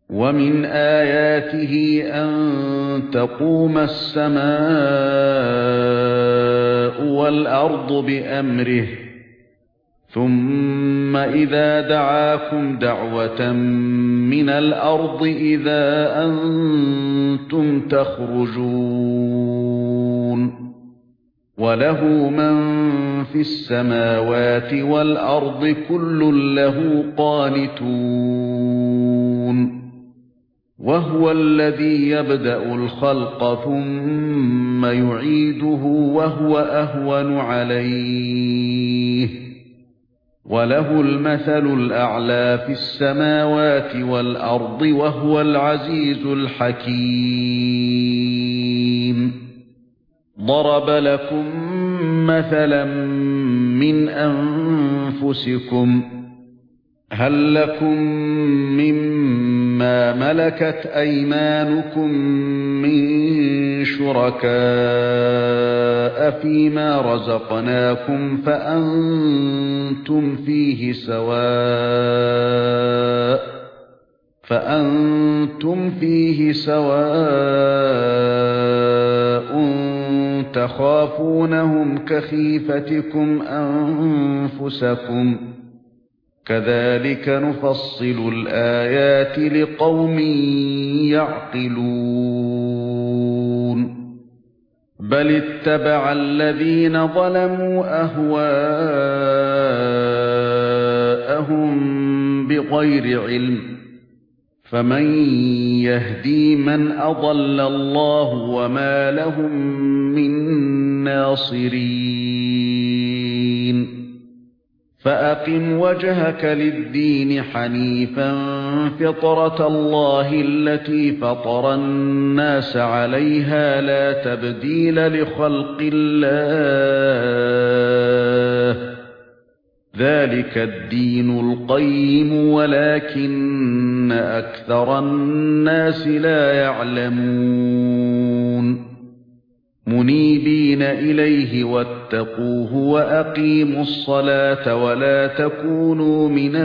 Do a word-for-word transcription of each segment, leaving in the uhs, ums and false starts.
وَمِنْ آيَاتِهِ أَن تَقُومَ السَّمَاءُ وَالْأَرْضُ بِأَمْرِهِ ثُمَّ إِذَا دَعَاكُمْ دَعْوَةً مِنَ الْأَرْضِ إِذَا أَنْتُمْ تَخْرُجُونَ وَلَهُ مَن فِي السَّمَاوَاتِ وَالْأَرْضِ كُلٌّ لَّهُ قَانِتُونَ وَهُوَ الَّذِي يَبْدَأُ الْخَلْقَ ثُمَّ يُعِيدُهُ وَهُوَ أَهْوَنُ عَلَيْهِ وَلَهُ الْمَثَلُ الْأَعْلَى فِي السَّمَاوَاتِ وَالْأَرْضِ وَهُوَ الْعَزِيزُ الْحَكِيمُ ضَرَبَ لَكُم مَّثَلًا مِّنْ أَنفُسِكُمْ هَل لَّكُم مِّمَّا مَلَكَتْ أَيْمَانُكُم مِّن شُرَكَاءَ فِيمَا رَزَقْنَاكُمْ فَأَنتُمْ فِيهِ سَوَاءٌ فَأَنتُمْ فِيهِ سَوَاءٌ تَخَافُونَهُمْ كَخِيفَتِكُمْ أَنفُسَكُمْ كَذَلِكَ نُفَصِّلُ الْآيَاتِ لِقَوْمٍ يَعْقِلُونَ بَلِ اتَّبَعَ الَّذِينَ ظَلَمُوا أَهْوَاءَهُم بِغَيْرِ عِلْمٍ فَمَن يَهْدِي مَنْ أَضَلَّ اللَّهُ وَمَا لَهُم مِّن نَّاصِرِينَ فَأَقِمْ وَجْهَكَ لِلدِّينِ حَنِيفًا فِطْرَةَ اللَّهِ الَّتِي فَطَرَ النَّاسَ عَلَيْهَا لَا تَبْدِيلَ لِخَلْقِ اللَّهِ ذَلِكَ الدِّينُ الْقَيِّمُ وَلَكِنَّ أَكْثَرَ النَّاسِ لَا يَعْلَمُونَ مُنِيبِينَ إِلَيْهِ وَاتَّقُوهُ وَأَقِيمُوا الصَّلَاةَ وَلَا تَكُونُوا مِنَ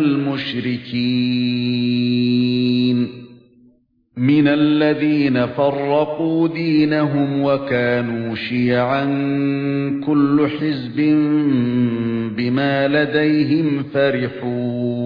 الْمُشْرِكِينَ مِنَ الَّذِينَ فَرَّقُوا دِينَهُمْ وَكَانُوا شِيَعًا كُلُّ حِزْبٍ بِمَا لَدَيْهِمْ فَرِحُونَ